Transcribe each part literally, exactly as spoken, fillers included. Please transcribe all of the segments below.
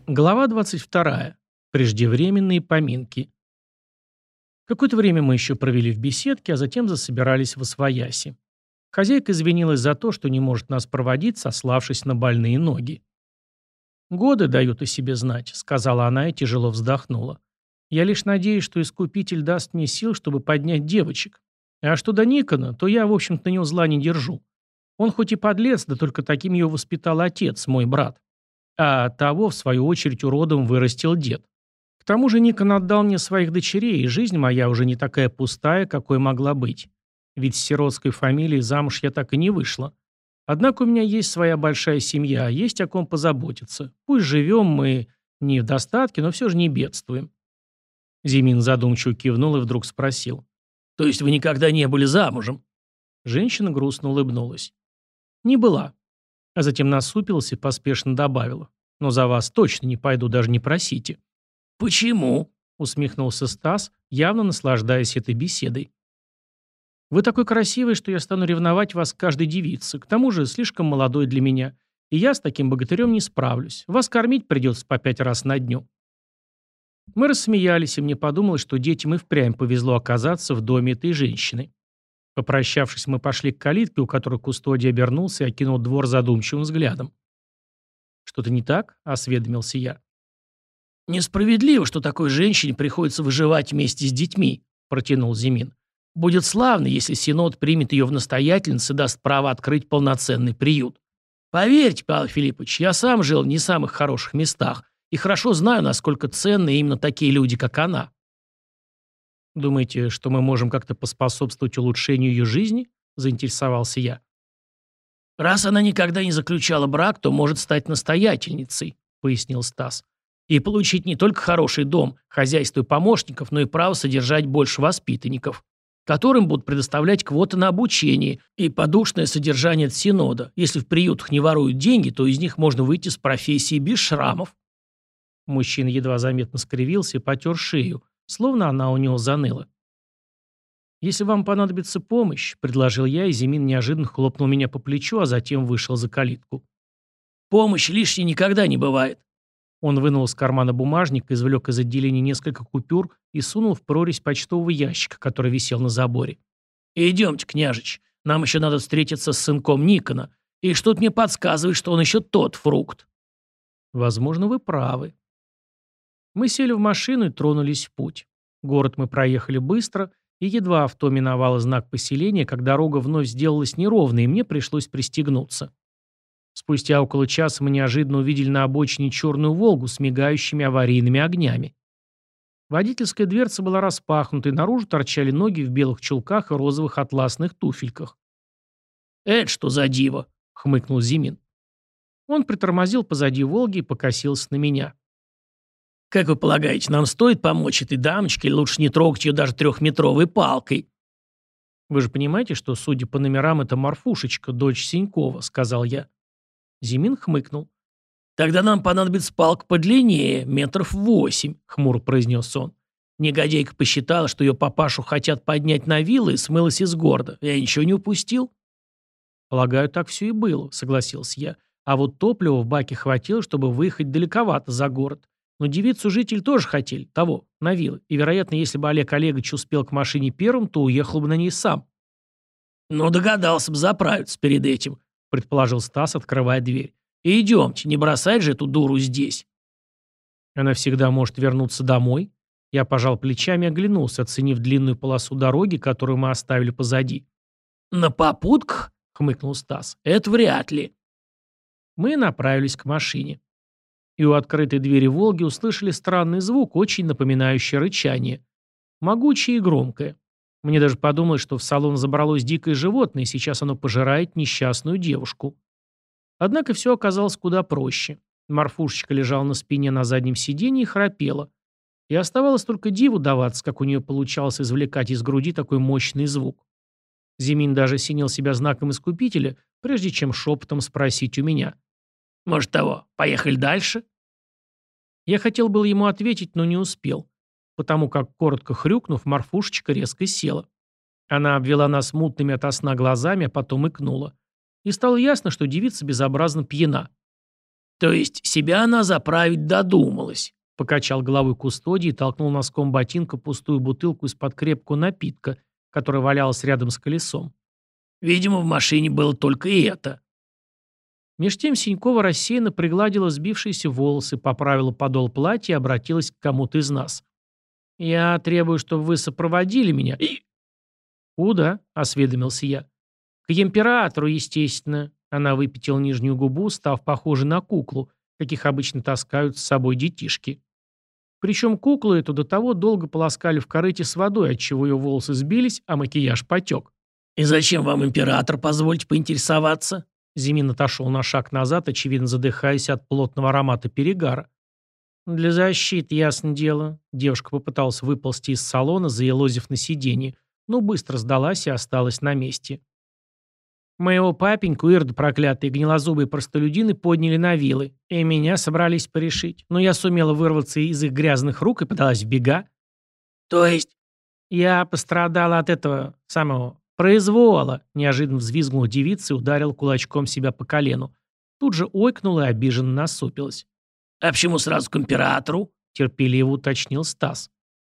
Глава двадцать вторая. Преждевременные поминки. Какое-то время мы еще провели в беседке, а затем засобирались в освояси. Хозяйка извинилась за то, что не может нас проводить, сославшись на больные ноги. «Годы дают о себе знать», — сказала она и тяжело вздохнула. «Я лишь надеюсь, что Искупитель даст мне сил, чтобы поднять девочек. А что до Никона, то я, в общем-то, на него зла не держу. Он хоть и подлец, да только таким его воспитал отец, мой брат. А того, в свою очередь, уродом вырастил дед. К тому же Никон отдал мне своих дочерей, и жизнь моя уже не такая пустая, какой могла быть. Ведь с сиротской фамилией замуж я так и не вышла. Однако у меня есть своя большая семья, есть о ком позаботиться. Пусть живем мы не в достатке, но все же не бедствуем». Зимин задумчиво кивнул и вдруг спросил. «То есть вы никогда не были замужем?» Женщина грустно улыбнулась. «Не была». А затем насупилась и поспешно добавила. «Но за вас точно не пойду, даже не просите». «Почему?» — усмехнулся Стас, явно наслаждаясь этой беседой. «Вы такой красивый, что я стану ревновать вас к каждой девице. К тому же слишком молодой для меня. И я с таким богатырем не справлюсь. Вас кормить придется по пять раз на дню». Мы рассмеялись, и мне подумалось, что детям и впрямь повезло оказаться в доме этой женщины. Попрощавшись, мы пошли к калитке, у которой кустодий обернулся и окинул двор задумчивым взглядом. «Что-то не так?» — осведомился я. «Несправедливо, что такой женщине приходится выживать вместе с детьми», — протянул Зимин. «Будет славно, если Синод примет ее в настоятельницы и даст право открыть полноценный приют. Поверьте, Павел Филиппович, я сам жил в не самых хороших местах и хорошо знаю, насколько ценны именно такие люди, как она». «Думаете, что мы можем как-то поспособствовать улучшению ее жизни?» – заинтересовался я. «Раз она никогда не заключала брак, то может стать настоятельницей», – пояснил Стас. «И получить не только хороший дом, хозяйство и помощников, но и право содержать больше воспитанников, которым будут предоставлять квоты на обучение и подушное содержание от Синода. Если в приютах не воруют деньги, то из них можно выйти с профессии без шрамов». Мужчина едва заметно скривился и потер шею, словно она у него заныла. «Если вам понадобится помощь», — предложил я, и Зимин неожиданно хлопнул меня по плечу, а затем вышел за калитку. «Помощь лишней никогда не бывает». Он вынул из кармана бумажник, извлек из отделения несколько купюр и сунул в прорезь почтового ящика, который висел на заборе. «Идемте, княжич, нам еще надо встретиться с сынком Никона, и что-то мне подсказывает, что он еще тот фрукт». «Возможно, вы правы». Мы сели в машину и тронулись в путь. Город мы проехали быстро, и едва авто миновало знак поселения, как дорога вновь сделалась неровной, и мне пришлось пристегнуться. Спустя около часа мы неожиданно увидели на обочине черную «Волгу» с мигающими аварийными огнями. Водительская дверца была распахнута, и наружу торчали ноги в белых чулках и розовых атласных туфельках. «Это что за диво?» — хмыкнул Зимин. Он притормозил позади «Волги» и покосился на меня. «Как вы полагаете, нам стоит помочь этой дамочке, или лучше не трогать ее даже трехметровой палкой?» «Вы же понимаете, что, судя по номерам, это Марфушечка, дочь Синькова», — сказал я. Зимин хмыкнул. «Тогда нам понадобится палка подлиннее, метров восемь», — хмуро произнес он. «Негодяйка посчитала, что ее папашу хотят поднять на вилы и смылась из города. Я ничего не упустил?» «Полагаю, так все и было», — согласился я. «А вот топлива в баке хватило, чтобы выехать далековато за город. Но девицу жители тоже хотели, того, на вилы. И, вероятно, если бы Олег Олегович успел к машине первым, то уехал бы на ней сам». «Ну, догадался бы заправиться перед этим», — предположил Стас, открывая дверь. «И идемте, не бросать же эту дуру здесь». «Она всегда может вернуться домой». Я пожал плечами и оглянулся, оценив длинную полосу дороги, которую мы оставили позади. «На попутках?» — хмыкнул Стас. «Это вряд ли». Мы направились к машине. И у открытой двери «Волги» услышали странный звук, очень напоминающий рычание. Могучее и громкое. Мне даже подумалось, что в салон забралось дикое животное, и сейчас оно пожирает несчастную девушку. Однако все оказалось куда проще. Марфушечка лежала на спине на заднем сиденье и храпела. И оставалось только диву даваться, как у нее получалось извлекать из груди такой мощный звук. Зимин даже осенил себя знаком искупителя, прежде чем шепотом спросить у меня. «Может того, поехали дальше?» Я хотел было ему ответить, но не успел, потому как, коротко хрюкнув, Марфушечка резко села. Она обвела нас мутными ото сна глазами, а потом икнула. И стало ясно, что девица безобразно пьяна. То есть себя она заправить додумалась. Покачал головой кустодий и толкнул носком ботинка пустую бутылку из-под крепкого напитка, которая валялась рядом с колесом. Видимо, в машине было только и это. Меж тем Синькова рассеянно пригладила сбившиеся волосы, поправила подол платья и обратилась к кому-то из нас. «Я требую, чтобы вы сопроводили меня». И... «Куда?» — осведомился я. «К императору, естественно». Она выпятила нижнюю губу, став похожей на куклу, каких обычно таскают с собой детишки. Причем куклу эту до того долго полоскали в корыте с водой, отчего ее волосы сбились, а макияж потек. «И зачем вам император, позвольте поинтересоваться?» Зимин отошел на шаг назад, очевидно задыхаясь от плотного аромата перегара. «Для защиты, ясно дело». Девушка попыталась выползти из салона, заелозив на сиденье, но быстро сдалась и осталась на месте. Моего папеньку, ирод проклятые гнилозубые простолюдины, подняли на вилы, и меня собрались порешить. Но я сумела вырваться из их грязных рук и подалась в бега. «То есть...» Я пострадала от этого самого произвола, неожиданно взвизгнула девица и ударила кулачком себя по колену. Тут же ойкнула и обиженно насупилась. «А почему сразу к императору?» — терпеливо уточнил Стас.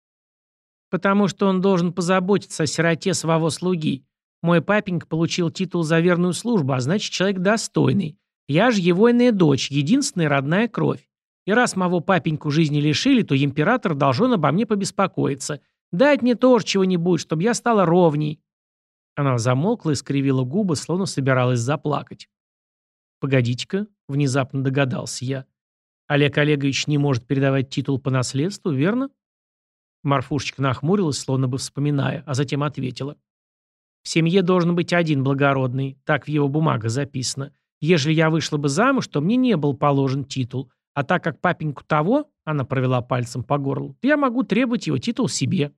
«Потому что он должен позаботиться о сироте своего слуги. Мой папенька получил титул за верную службу, а значит, человек достойный. Я же его иная дочь, единственная родная кровь. И раз моего папеньку жизни лишили, то император должен обо мне побеспокоиться. Дать мне тоже чего-нибудь, чтобы я стала ровней». Она замолкла и скривила губы, словно собиралась заплакать. «Погодите-ка», — внезапно догадался я. «Олег Олегович не может передавать титул по наследству, верно?» Марфушечка нахмурилась, словно бы вспоминая, а затем ответила. «В семье должен быть один благородный, так в его бумагах записано. Ежели я вышла бы замуж, то мне не был положен титул. А так как папеньку того, — она провела пальцем по горлу, — то я могу требовать его титул себе».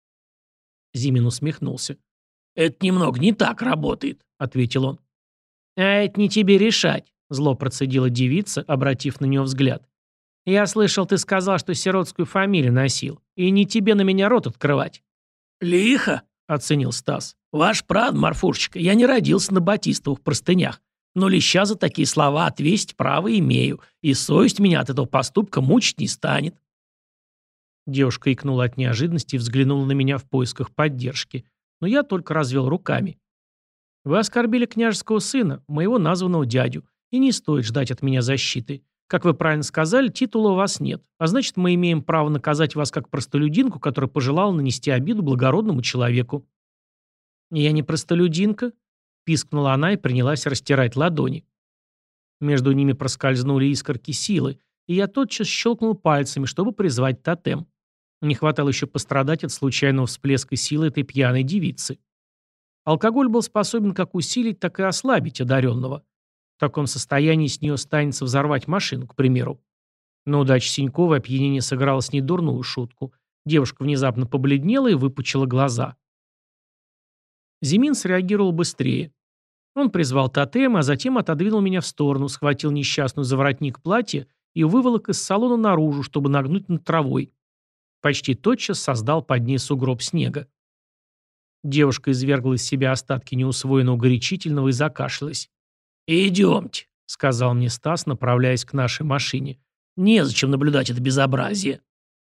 Зимин усмехнулся. «Это немного не так работает», — ответил он. «А это не тебе решать», — зло процедила девица, обратив на него взгляд. «Я слышал, ты сказал, что сиротскую фамилию носил. И не тебе на меня рот открывать». «Лихо», — оценил Стас. «Ваш прад, Марфушечка, я не родился на батистовых простынях. Но леща за такие слова отвесить право имею, и совесть меня от этого поступка мучить не станет». Девушка икнула от неожиданности и взглянула на меня в поисках поддержки. Но я только развел руками. «Вы оскорбили княжеского сына, моего названного дядю, и не стоит ждать от меня защиты. Как вы правильно сказали, титула у вас нет, а значит, мы имеем право наказать вас как простолюдинку, которая пожелала нанести обиду благородному человеку». «Я не простолюдинка», — пискнула она и принялась растирать ладони. Между ними проскользнули искорки силы, и я тотчас щелкнул пальцами, чтобы призвать тотем. Не хватало еще пострадать от случайного всплеска силы этой пьяной девицы. Алкоголь был способен как усилить, так и ослабить одаренного. В таком состоянии с нее станется взорвать машину, к примеру. Но удача Синьковой опьянение сыграло с ней дурную шутку. Девушка внезапно побледнела и выпучила глаза. Зимин среагировал быстрее. Он призвал тотем, а затем отодвинул меня в сторону, схватил несчастную за воротник платья и выволок из салона наружу, чтобы нагнуть над травой. Почти тотчас создал под ней сугроб снега. Девушка извергла из себя остатки неусвоенного горячительного и закашлялась. «Идемте», — сказал мне Стас, направляясь к нашей машине. «Незачем наблюдать это безобразие».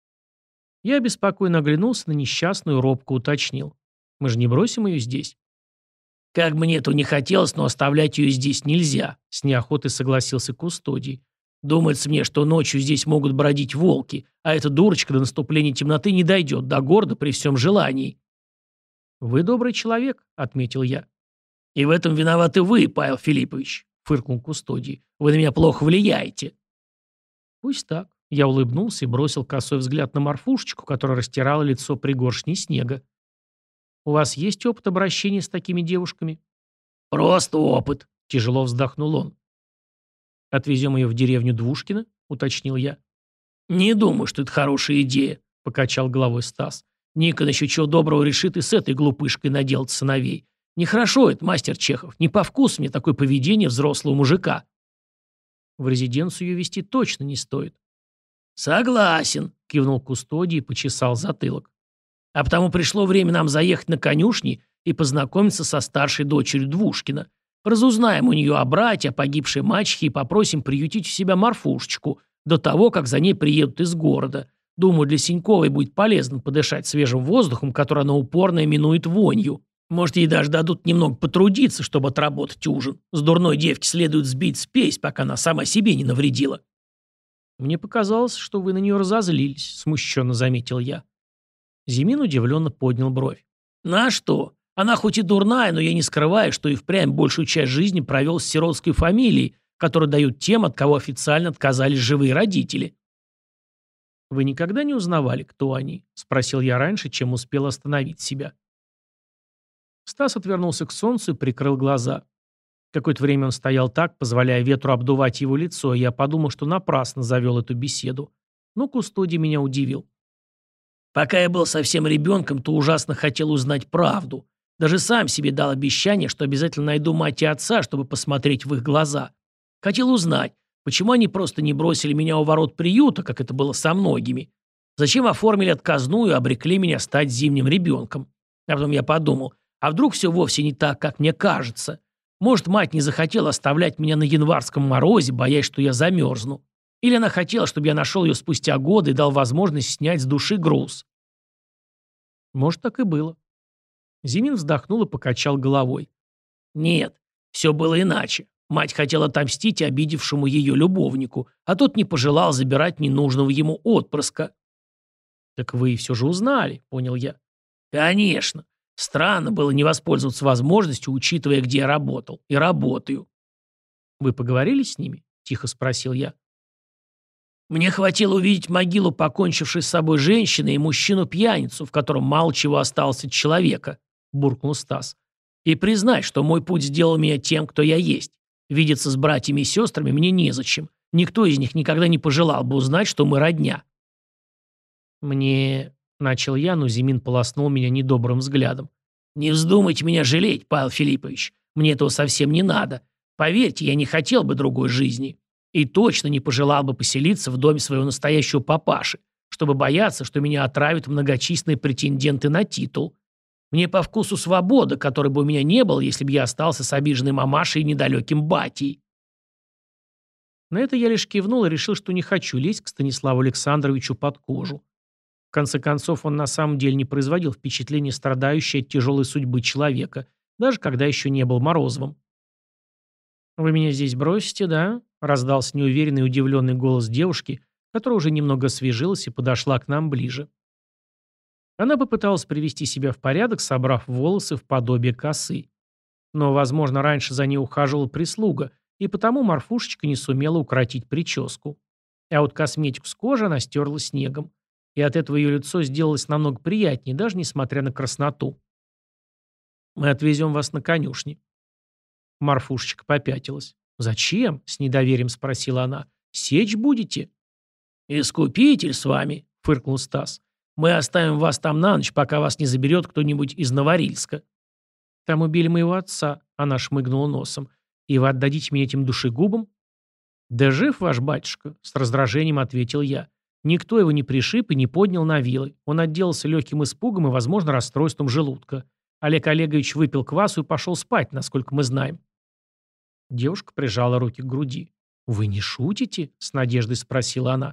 Я беспокойно оглянулся на несчастную, робко уточнил. «Мы же не бросим ее здесь?» «Как бы мне этого не хотелось, но оставлять ее здесь нельзя», — с неохотой согласился кустодий. «Думается мне, что ночью здесь могут бродить волки, а эта дурочка до наступления темноты не дойдет до города при всем желании». «Вы добрый человек», — отметил я. «И в этом виноваты вы, Павел Филиппович», — фыркнул кустодий. «Вы на меня плохо влияете». «Пусть так». Я улыбнулся и бросил косой взгляд на Марфушечку, которая растирала лицо пригоршней снега. «У вас есть опыт обращения с такими девушками?» «Просто опыт», — тяжело вздохнул он. «Отвезем ее в деревню Двушкино?» — уточнил я. «Не думаю, что это хорошая идея», — покачал головой Стас. «Никон еще чего доброго решит и с этой глупышкой наделать сыновей. Нехорошо это, мастер Чехов, не по вкусу мне такое поведение взрослого мужика». «В резиденцию ее вести точно не стоит». «Согласен», — кивнул кустодий и почесал затылок. «А потому пришло время нам заехать на конюшни и познакомиться со старшей дочерью Двушкина. Разузнаем у нее о брате, о погибшей мачехе и попросим приютить у себя Марфушечку до того, как за ней приедут из города. Думаю, для Синьковой будет полезно подышать свежим воздухом, который она упорно именует вонью. Может, ей даже дадут немного потрудиться, чтобы отработать ужин. С дурной девки следует сбить спесь, пока она сама себе не навредила». «Мне показалось, что вы на нее разозлились», — смущенно заметил я. Зимин удивленно поднял бровь. «На что? Она хоть и дурная, но я не скрываю, что и впрямь большую часть жизни провел с сиротской фамилией, которую дают тем, от кого официально отказались живые родители». «Вы никогда не узнавали, кто они?» — спросил я раньше, чем успел остановить себя. Стас отвернулся к солнцу и прикрыл глаза. Какое-то время он стоял так, позволяя ветру обдувать его лицо, и я подумал, что напрасно завел эту беседу. Но Кустодий меня удивил. «Пока я был совсем ребенком, то ужасно хотел узнать правду. Даже сам себе дал обещание, что обязательно найду мать и отца, чтобы посмотреть в их глаза. Хотел узнать, почему они просто не бросили меня у ворот приюта, как это было со многими. Зачем оформили отказную и обрекли меня стать зимним ребенком. А потом я подумал, а вдруг все вовсе не так, как мне кажется? Может, мать не захотела оставлять меня на январском морозе, боясь, что я замерзну. Или она хотела, чтобы я нашел ее спустя годы и дал возможность снять с души груз. Может, так и было. Зимин вздохнул и покачал головой. Нет, все было иначе. Мать хотела отомстить обидевшему ее любовнику, а тот не пожелал забирать ненужного ему отпрыска. Так вы все же узнали, понял я. Конечно. Странно было не воспользоваться возможностью, учитывая, где я работал. И работаю. Вы поговорили с ними? Тихо спросил я. Мне хватило увидеть могилу покончившей с собой женщины и мужчину-пьяницу, в котором мало чего осталось от человека, буркнул Стас. И признать, что мой путь сделал меня тем, кто я есть. Видеться с братьями и сестрами мне незачем. Никто из них никогда не пожелал бы узнать, что мы родня. Мне... Начал я, но Зимин полоснул меня недобрым взглядом. «Не вздумайте меня жалеть, Павел Филиппович. Мне этого совсем не надо. Поверьте, я не хотел бы другой жизни. И точно не пожелал бы поселиться в доме своего настоящего папаши, чтобы бояться, что меня отравят многочисленные претенденты на титул. Мне по вкусу свобода, которой бы у меня не было, если бы я остался с обиженной мамашей и недалеким батей». На это я лишь кивнул и решил, что не хочу лезть к Станиславу Александровичу под кожу. В конце концов, он на самом деле не производил впечатления страдающей от тяжелой судьбы человека, даже когда еще не был Морозовым. «Вы меня здесь бросите, да?» — раздался неуверенный и удивленный голос девушки, которая уже немного освежилась и подошла к нам ближе. Она попыталась привести себя в порядок, собрав волосы в подобие косы. Но, возможно, раньше за ней ухаживала прислуга, и потому Марфушечка не сумела укоротить прическу. А вот косметику с кожи она стерла снегом. И от этого ее лицо сделалось намного приятнее, даже несмотря на красноту. «Мы отвезем вас на конюшни». Марфушечка попятилась. «Зачем?» — с недоверием спросила она. «Сечь будете?» «Искупитель с вами», — фыркнул Стас. «Мы оставим вас там на ночь, пока вас не заберет кто-нибудь из Новорильска». «Там убили моего отца», — она шмыгнула носом. «И вы отдадите меня этим душегубам?» «Да жив ваш батюшка», — с раздражением ответил я. Никто его не пришиб и не поднял на вилы. Он отделался легким испугом и, возможно, расстройством желудка. Олег Олегович выпил квасу и пошел спать, насколько мы знаем. Девушка прижала руки к груди. «Вы не шутите?» — с надеждой спросила она.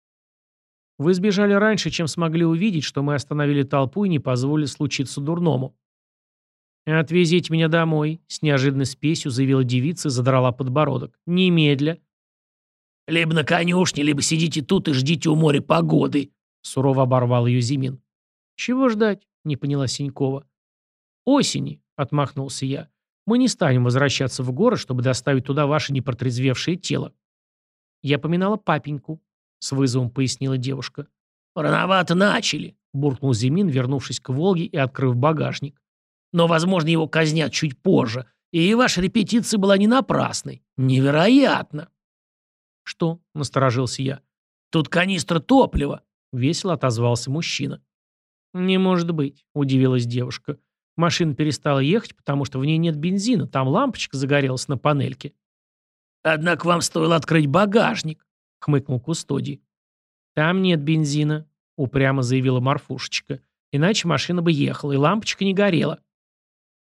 «Вы сбежали раньше, чем смогли увидеть, что мы остановили толпу и не позволили случиться дурному». «Отвезите меня домой», — с неожиданной спесью заявила девица и задрала подбородок. «Немедля». «Либо на конюшне, либо сидите тут и ждите у моря погоды», — сурово оборвал ее Зимин. «Чего ждать?» — не поняла Синькова. «Осени», — отмахнулся я. «Мы не станем возвращаться в город, чтобы доставить туда ваше непротрезвевшее тело». «Я поминала папеньку», — с вызовом пояснила девушка. «Рановато начали», — буркнул Зимин, вернувшись к «Волге» и открыв багажник. «Но, возможно, его казнят чуть позже, и ваша репетиция была не напрасной. Невероятно!» «Что?» — насторожился я. «Тут канистра топлива», — весело отозвался мужчина. «Не может быть», — удивилась девушка. «Машина перестала ехать, потому что в ней нет бензина, там лампочка загорелась на панельке». «Однако вам стоило открыть багажник», — хмыкнул Кустодий. «Там нет бензина», — упрямо заявила Марфушечка. «Иначе машина бы ехала, и лампочка не горела».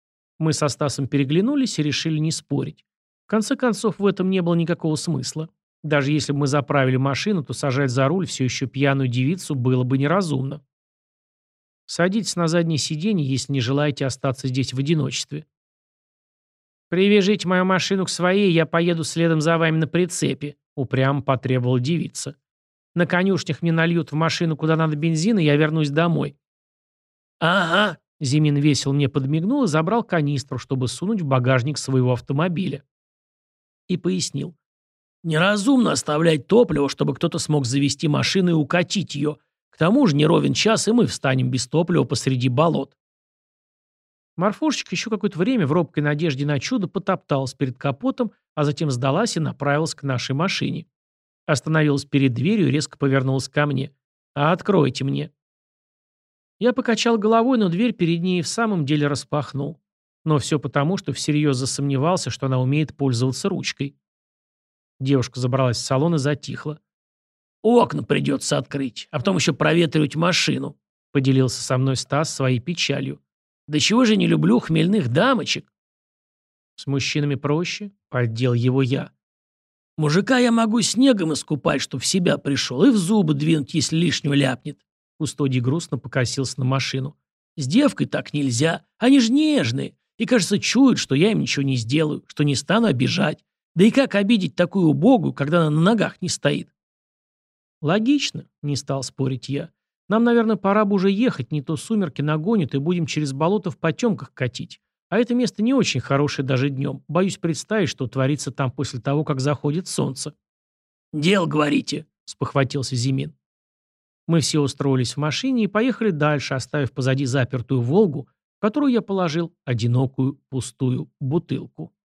Мы со Стасом переглянулись и решили не спорить. В конце концов, в этом не было никакого смысла. Даже если бы мы заправили машину, то сажать за руль все еще пьяную девицу было бы неразумно. Садитесь на заднее сиденье, если не желаете остаться здесь в одиночестве. «Привяжите мою машину к своей, я поеду следом за вами на прицепе», — упрямо потребовала девица. «На конюшнях мне нальют в машину куда надо бензин, и я вернусь домой». «Ага», — Зимин весело мне подмигнул и забрал канистру, чтобы сунуть в багажник своего автомобиля. И пояснил. «Неразумно оставлять топливо, чтобы кто-то смог завести машину и укатить ее. К тому же не ровен час, и мы встанем без топлива посреди болот». Марфушечка еще какое-то время в робкой надежде на чудо потопталась перед капотом, а затем сдалась и направилась к нашей машине. Остановилась перед дверью и резко повернулась ко мне. «А откройте мне». Я покачал головой, но дверь перед ней в самом деле распахнул. Но все потому, что всерьез засомневался, что она умеет пользоваться ручкой. Девушка забралась в салон и затихла. «Окна придется открыть, а потом еще проветривать машину», — Поделился со мной Стас своей печалью. «Да чего же не люблю хмельных дамочек?» «С мужчинами проще», — поддел его я. «Мужика я могу снегом искупать, чтоб в себя пришел, и в зубы двинуть, если лишнего ляпнет». Кустодий грустно покосился на машину. «С девкой так нельзя, они же нежные, и, кажется, чуют, что я им ничего не сделаю, что не стану обижать. Да и как обидеть такую убогую, когда она на ногах не стоит?» «Логично», — не стал спорить я. «Нам, наверное, пора бы уже ехать, не то сумерки нагонят и будем через болото в потемках катить. А это место не очень хорошее даже днем. Боюсь представить, что творится там после того, как заходит солнце». «Дел, говорите», — спохватился Зимин. Мы все устроились в машине и поехали дальше, оставив позади запертую «Волгу», в которую я положил одинокую пустую бутылку.